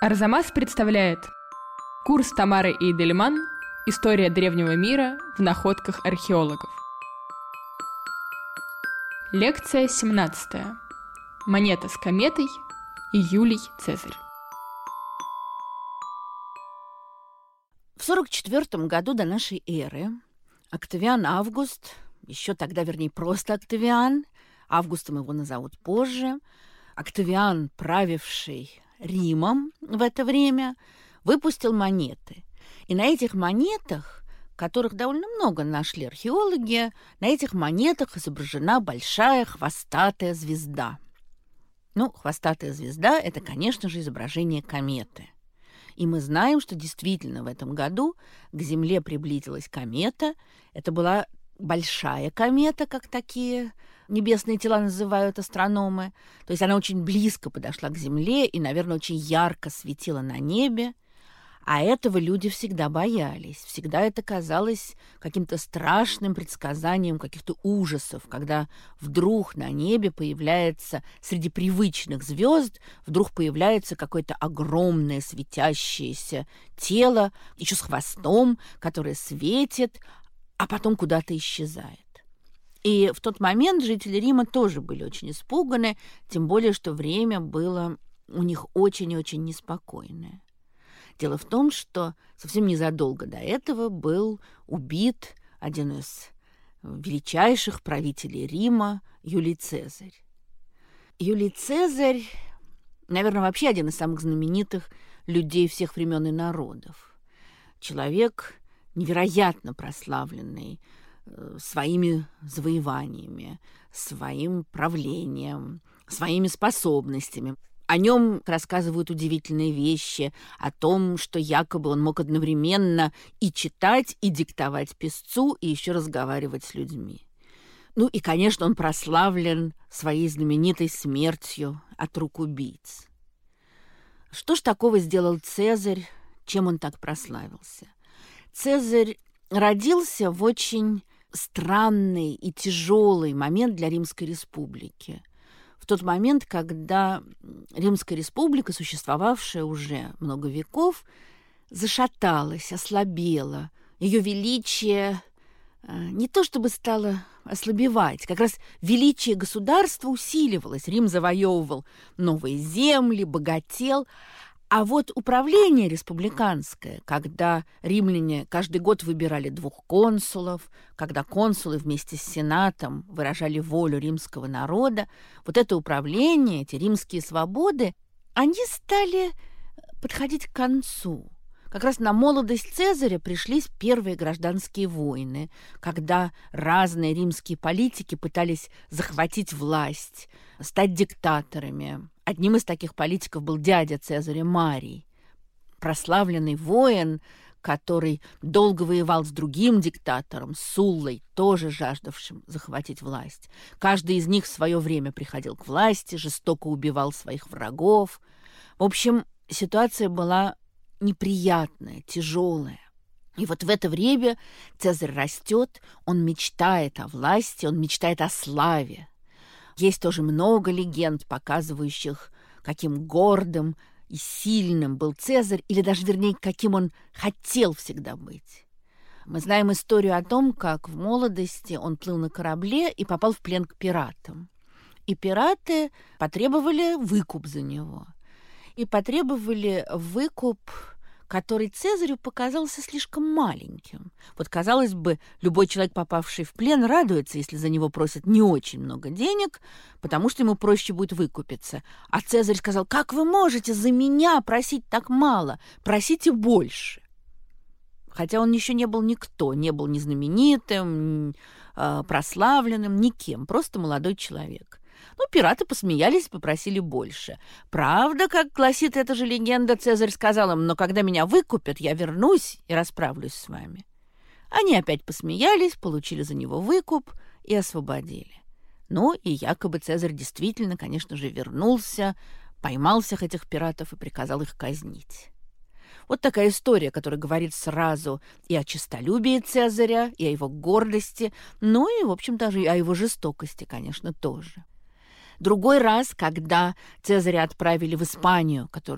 Арзамас представляет курс Тамары Эйдельман «История древнего мира в находках археологов». Лекция 17. Монета с кометой и Юлий Цезарь. В 44 году до нашей эры Октавиан Август, еще тогда, вернее, просто Октавиан, Августом его назовут позже, Октавиан, правивший Римом в это время, выпустил монеты. И на этих монетах, которых довольно много нашли археологи, на этих монетах изображена большая хвостатая звезда. Ну, хвостатая звезда – это, конечно же, изображение кометы. И мы знаем, что действительно в этом году к Земле приблизилась комета. Это была большая комета, как такие небесные тела называют астрономы. То есть она очень близко подошла к Земле и, наверное, очень ярко светила на небе. А этого люди всегда боялись. Всегда это казалось каким-то страшным предсказанием каких-то ужасов, когда вдруг на небе появляется, среди привычных звезд, вдруг появляется какое-то огромное светящееся тело, еще с хвостом, которое светит, а потом куда-то исчезает. И в тот момент жители Рима тоже были очень испуганы, тем более, что время было у них очень-очень неспокойное. Дело в том, что совсем незадолго до этого был убит один из величайших правителей Рима Юлий Цезарь. Юлий Цезарь, наверное, вообще один из самых знаменитых людей всех времен и народов. Человек невероятно прославленный своими завоеваниями, своим правлением, своими способностями. О нем рассказывают удивительные вещи, о том, что якобы он мог одновременно и читать, и диктовать писцу, и еще разговаривать с людьми. Ну и, конечно, он прославлен своей знаменитой смертью от рук убийц. Что ж такого сделал Цезарь, чем он так прославился? Цезарь родился в очень странный и тяжелый момент для Римской Республики. В тот момент, когда Римская Республика, существовавшая уже много веков, зашаталась, ослабела. Ее величие не то чтобы стало ослабевать, как раз величие государства усиливалось. Рим завоевывал новые земли, богател. А вот управление республиканское, когда римляне каждый год выбирали 2 консулов, когда консулы вместе с сенатом выражали волю римского народа, вот это управление, эти римские свободы, они стали подходить к концу. Как раз на молодость Цезаря пришлись первые гражданские войны, когда разные римские политики пытались захватить власть, стать диктаторами. Одним из таких политиков был дядя Цезаря Марий, прославленный воин, который долго воевал с другим диктатором, Суллой, тоже жаждавшим захватить власть. Каждый из них в свое время приходил к власти, жестоко убивал своих врагов. В общем, ситуация была неприятная, тяжелая. И вот в это время Цезарь растет, он мечтает о власти, он мечтает о славе. Есть тоже много легенд, показывающих, каким гордым и сильным был Цезарь, или даже, вернее, каким он хотел всегда быть. Мы знаем историю о том, как в молодости он плыл на корабле и попал в плен к пиратам. И пираты потребовали выкуп за него. И потребовали выкуп, который Цезарю показался слишком маленьким. Вот, казалось бы, любой человек, попавший в плен, радуется, если за него просят не очень много денег, потому что ему проще будет выкупиться. А Цезарь сказал: «Как вы можете за меня просить так мало? Просите больше». Хотя он еще не был никто, не был ни знаменитым, прославленным, никем, просто молодой человек. Ну, пираты посмеялись и попросили больше. Правда, как гласит эта же легенда, Цезарь сказал им: «Но когда меня выкупят, я вернусь и расправлюсь с вами». Они опять посмеялись, получили за него выкуп и освободили. Ну, и якобы Цезарь действительно, конечно же, вернулся, поймал всех этих пиратов и приказал их казнить. Вот такая история, которая говорит сразу и о честолюбии Цезаря, и о его гордости, ну и, в общем, даже и о его жестокости, конечно, тоже. Другой раз, когда Цезаря отправили в Испанию, которую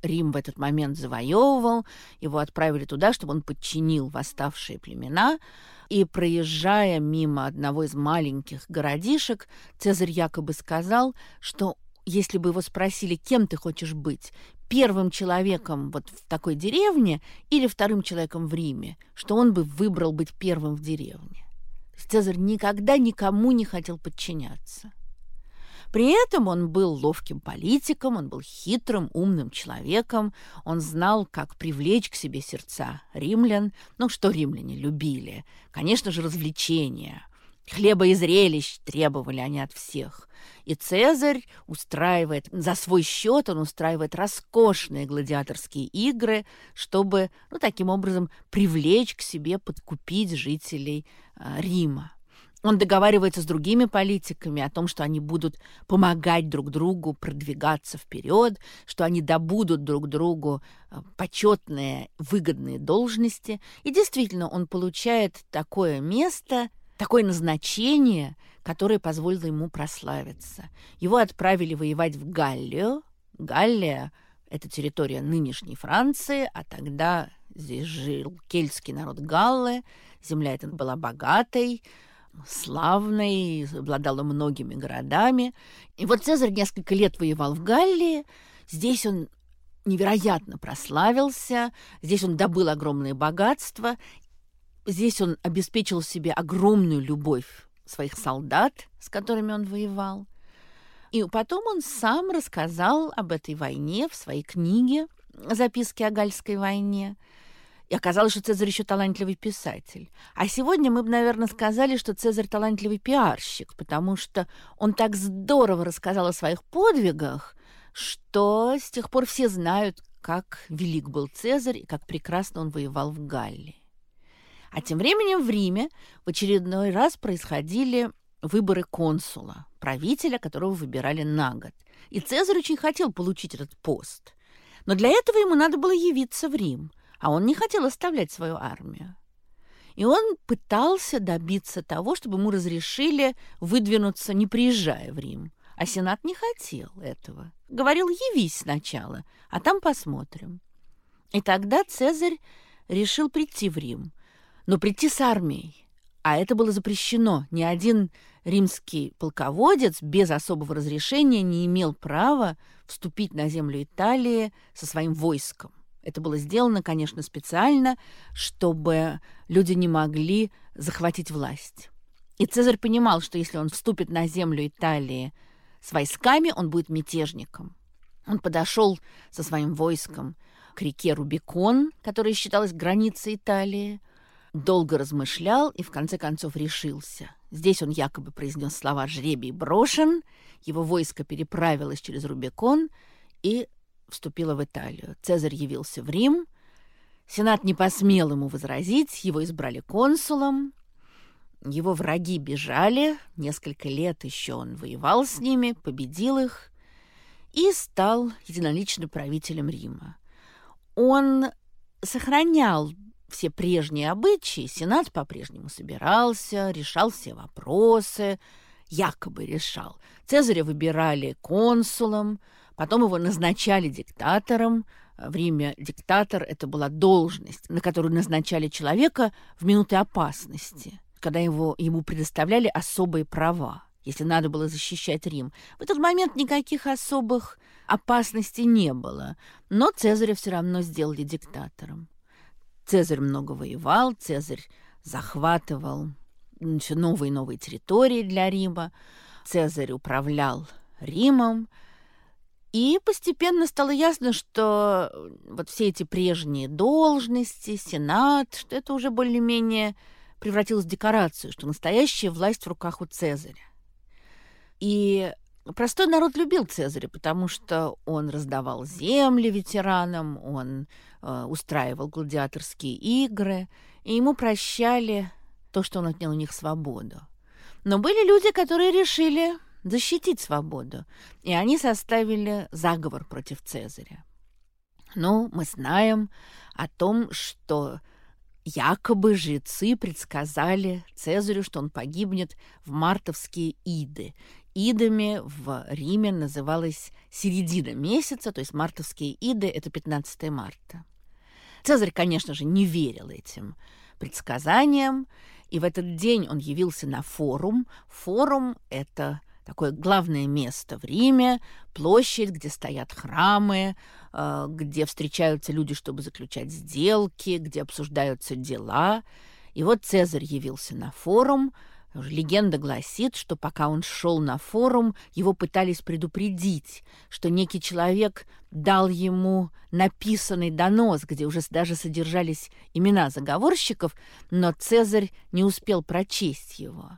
Рим в этот момент завоевывал, его отправили туда, чтобы он подчинил восставшие племена. И, проезжая мимо одного из маленьких городишек, Цезарь якобы сказал, что если бы его спросили, кем ты хочешь быть, первым человеком вот в такой деревне или вторым человеком в Риме, что он бы выбрал быть первым в деревне. Цезарь никогда никому не хотел подчиняться. При этом он был ловким политиком, он был хитрым, умным человеком, он знал, как привлечь к себе сердца римлян. Ну, что римляне любили? Конечно же, развлечения. Хлеба и зрелищ требовали они от всех. И Цезарь устраивает, за свой счет он устраивает роскошные гладиаторские игры, чтобы, таким образом привлечь к себе, подкупить жителей Рима. Он договаривается с другими политиками о том, что они будут помогать друг другу продвигаться вперед, что они добудут друг другу почетные, выгодные должности. И действительно, он получает такое место, такое назначение, которое позволило ему прославиться. Его отправили воевать в Галлию. Галлия – это территория нынешней Франции, а тогда здесь жил кельтский народ Галлы. Земля эта была богатой, славной, обладала многими городами. И вот Цезарь несколько лет воевал в Галлии. Здесь он невероятно прославился, здесь он добыл огромные богатства, здесь он обеспечил себе огромную любовь своих солдат, с которыми он воевал. И потом он сам рассказал об этой войне в своей книге «Записки о Гальской войне». И оказалось, что Цезарь еще талантливый писатель. А сегодня мы бы, наверное, сказали, что Цезарь талантливый пиарщик, потому что он так здорово рассказал о своих подвигах, что с тех пор все знают, как велик был Цезарь и как прекрасно он воевал в Галлии. А тем временем в Риме в очередной раз происходили выборы консула, правителя, которого выбирали на год. И Цезарь очень хотел получить этот пост. Но для этого ему надо было явиться в Рим, а он не хотел оставлять свою армию. И он пытался добиться того, чтобы ему разрешили выдвинуться, не приезжая в Рим. А Сенат не хотел этого. Говорил, явись сначала, а там посмотрим. И тогда Цезарь решил прийти в Рим, но прийти с армией. А это было запрещено. Ни один римский полководец без особого разрешения не имел права вступить на землю Италии со своим войском. Это было сделано, конечно, специально, чтобы люди не могли захватить власть. И Цезарь понимал, что если он вступит на землю Италии с войсками, он будет мятежником. Он подошел со своим войском к реке Рубикон, которая считалась границей Италии, долго размышлял и в конце концов решился. Здесь он якобы произнес слова «жребий брошен», его войско переправилось через Рубикон и вступила в Италию. Цезарь явился в Рим. Сенат не посмел ему возразить, его избрали консулом. Его враги бежали. Несколько лет еще он воевал с ними, победил их и стал единолично правителем Рима. Он сохранял все прежние обычаи. Сенат по-прежнему собирался, решал все вопросы, якобы решал. Цезаря выбирали консулом, потом его назначали диктатором. В Риме диктатор – это была должность, на которую назначали человека в минуты опасности, когда ему предоставляли особые права, если надо было защищать Рим. В этот момент никаких особых опасностей не было, но Цезаря все равно сделали диктатором. Цезарь много воевал, Цезарь захватывал все новые и новые территории для Рима, Цезарь управлял Римом. И постепенно стало ясно, что вот все эти прежние должности, сенат, что это уже более-менее превратилось в декорацию, что настоящая власть в руках у Цезаря. И простой народ любил Цезаря, потому что он раздавал земли ветеранам, он устраивал гладиаторские игры, и ему прощали то, что он отнял у них свободу. Но были люди, которые решили защитить свободу, и они составили заговор против Цезаря. Ну, мы знаем о том, что якобы жрецы предсказали Цезарю, что он погибнет в мартовские иды. идами в Риме называлась середина месяца, то есть мартовские иды – это 15 марта. Цезарь, конечно же, не верил этим предсказаниям, и в этот день он явился на форум. Форум – это такое главное место в Риме, площадь, где стоят храмы, где встречаются люди, чтобы заключать сделки, где обсуждаются дела. И вот Цезарь явился на форум. Легенда гласит, что пока он шел на форум, его пытались предупредить, что некий человек дал ему написанный донос, где уже даже содержались имена заговорщиков, но Цезарь не успел прочесть его.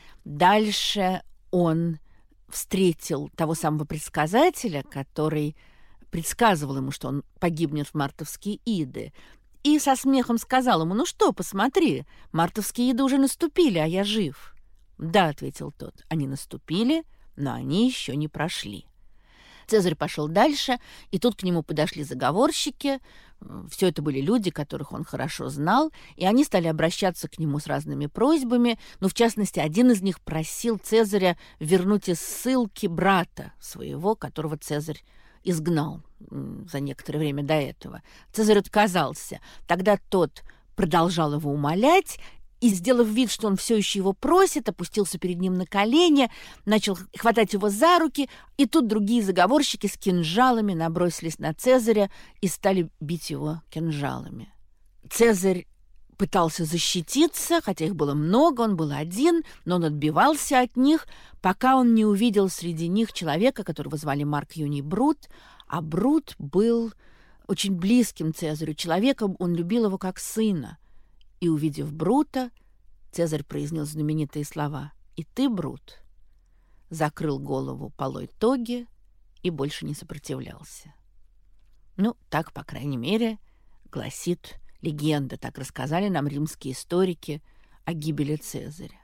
Дальше он встретил того самого предсказателя, который предсказывал ему, что он погибнет в мартовские иды, и со смехом сказал ему: «Ну что, посмотри, мартовские иды уже наступили, а я жив». «Да», — ответил тот, — «они наступили, но они еще не прошли». Цезарь пошел дальше, и тут к нему подошли заговорщики. Все это были люди, которых он хорошо знал, и они стали обращаться к нему с разными просьбами. Но, в частности, один из них просил Цезаря вернуть из ссылки брата своего, которого Цезарь изгнал за некоторое время до этого. Цезарь отказался. Тогда тот продолжал его умолять, и, сделав вид, что он все еще его просит, опустился перед ним на колени, начал хватать его за руки, и тут другие заговорщики с кинжалами набросились на Цезаря и стали бить его кинжалами. Цезарь пытался защититься, хотя их было много, он был один, но он отбивался от них, пока он не увидел среди них человека, которого звали Марк Юний Брут, а Брут был очень близким Цезарю человеком, он любил его как сына. И, увидев Брута, Цезарь произнес знаменитые слова: «И ты, Брут», закрыл голову полой тоги и больше не сопротивлялся. Ну, так, по крайней мере, гласит легенда, так рассказали нам римские историки о гибели Цезаря.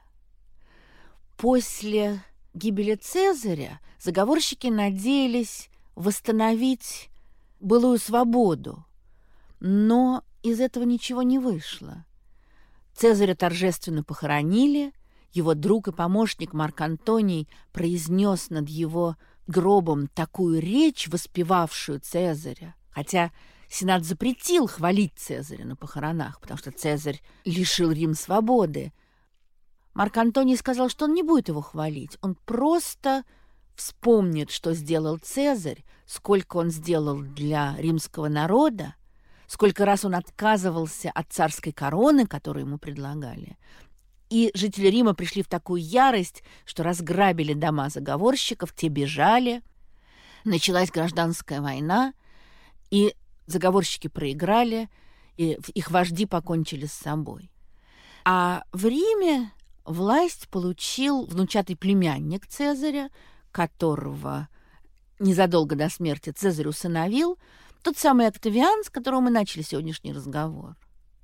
После гибели Цезаря заговорщики надеялись восстановить былую свободу, но из этого ничего не вышло. Цезаря торжественно похоронили, его друг и помощник Марк Антоний произнес над его гробом такую речь, воспевавшую Цезаря, хотя Сенат запретил хвалить Цезаря на похоронах, потому что Цезарь лишил Рим свободы. Марк Антоний сказал, что он не будет его хвалить, он просто вспомнит, что сделал Цезарь, сколько он сделал для римского народа, сколько раз он отказывался от царской короны, которую ему предлагали. И жители Рима пришли в такую ярость, что разграбили дома заговорщиков, те бежали. Началась гражданская война, и заговорщики проиграли, и их вожди покончили с собой. А в Риме власть получил внучатый племянник Цезаря, которого незадолго до смерти Цезарь усыновил, тот самый Октавиан, с которого мы начали сегодняшний разговор.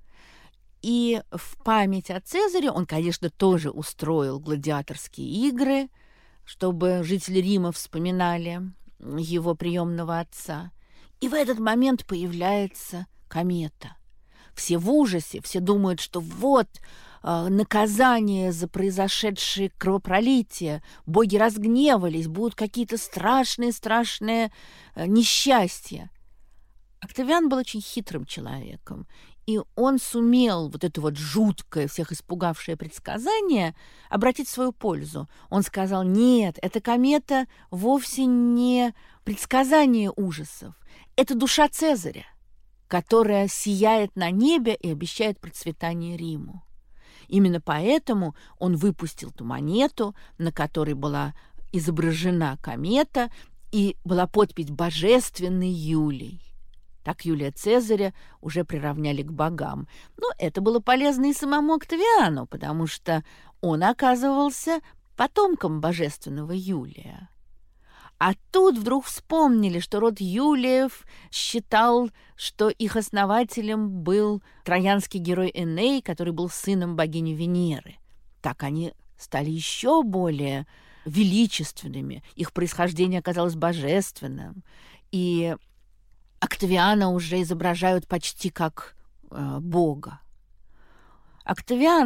И в память о Цезаре он, конечно, тоже устроил гладиаторские игры, чтобы жители Рима вспоминали его приемного отца. И в этот момент появляется комета. Все в ужасе, все думают, что вот наказание за произошедшее кровопролитие, боги разгневались, будут какие-то страшные несчастья. Октавиан был очень хитрым человеком, и он сумел вот это вот жуткое, всех испугавшее предсказание обратить в свою пользу. Он сказал: нет, эта комета вовсе не предсказание ужасов, это душа Цезаря, которая сияет на небе и обещает процветание Риму. Именно поэтому он выпустил ту монету, на которой была изображена комета, и была подпись «Божественный Юлий». Так Юлия Цезаря уже приравняли к богам. Но это было полезно и самому Октавиану, потому что он оказывался потомком божественного Юлия. А тут вдруг вспомнили, что род Юлиев считал, что их основателем был троянский герой Эней, который был сыном богини Венеры. Так они стали еще более величественными, их происхождение оказалось божественным, и Октавиана уже изображают почти как бога. Октавиан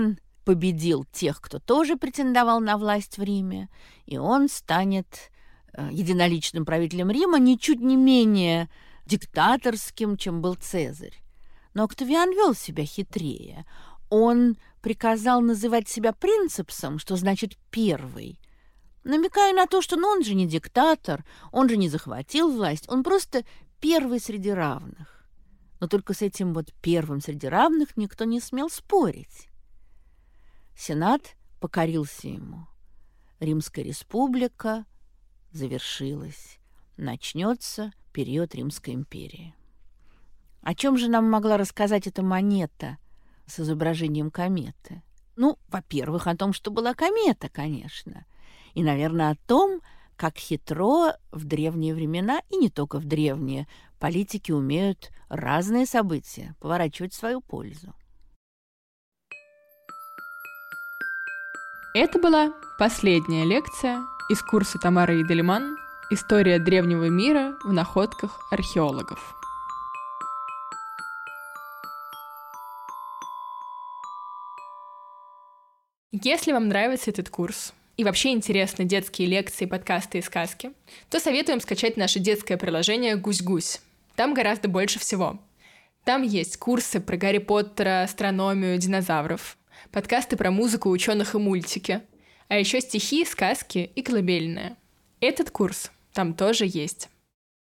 победил тех, кто тоже претендовал на власть в Риме, и он станет единоличным правителем Рима, ничуть не менее диктаторским, чем был Цезарь. Но Октавиан вел себя хитрее. Он приказал называть себя принцепсом, что значит «первый», намекая на то, что он же не диктатор, он же не захватил власть, он просто первый среди равных. Но только с этим вот первым среди равных никто не смел спорить. Сенат покорился ему. Римская республика завершилась. Начнется период Римской империи. О чем же нам могла рассказать эта монета с изображением кометы? Во-первых, о том, что была комета, конечно. И, наверное, о том, как хитро в древние времена, и не только в древние, политики умеют разные события поворачивать в свою пользу. Это была последняя лекция из курса Тамары Идельман «История древнего мира в находках археологов». Если вам нравится этот курс и вообще интересны детские лекции, подкасты и сказки, то советуем скачать наше детское приложение «Гусь-гусь». Там гораздо больше всего. Там есть курсы про Гарри Поттера, астрономию, динозавров, подкасты про музыку, ученых и мультики, а еще стихи, сказки и колыбельные. Этот курс там тоже есть.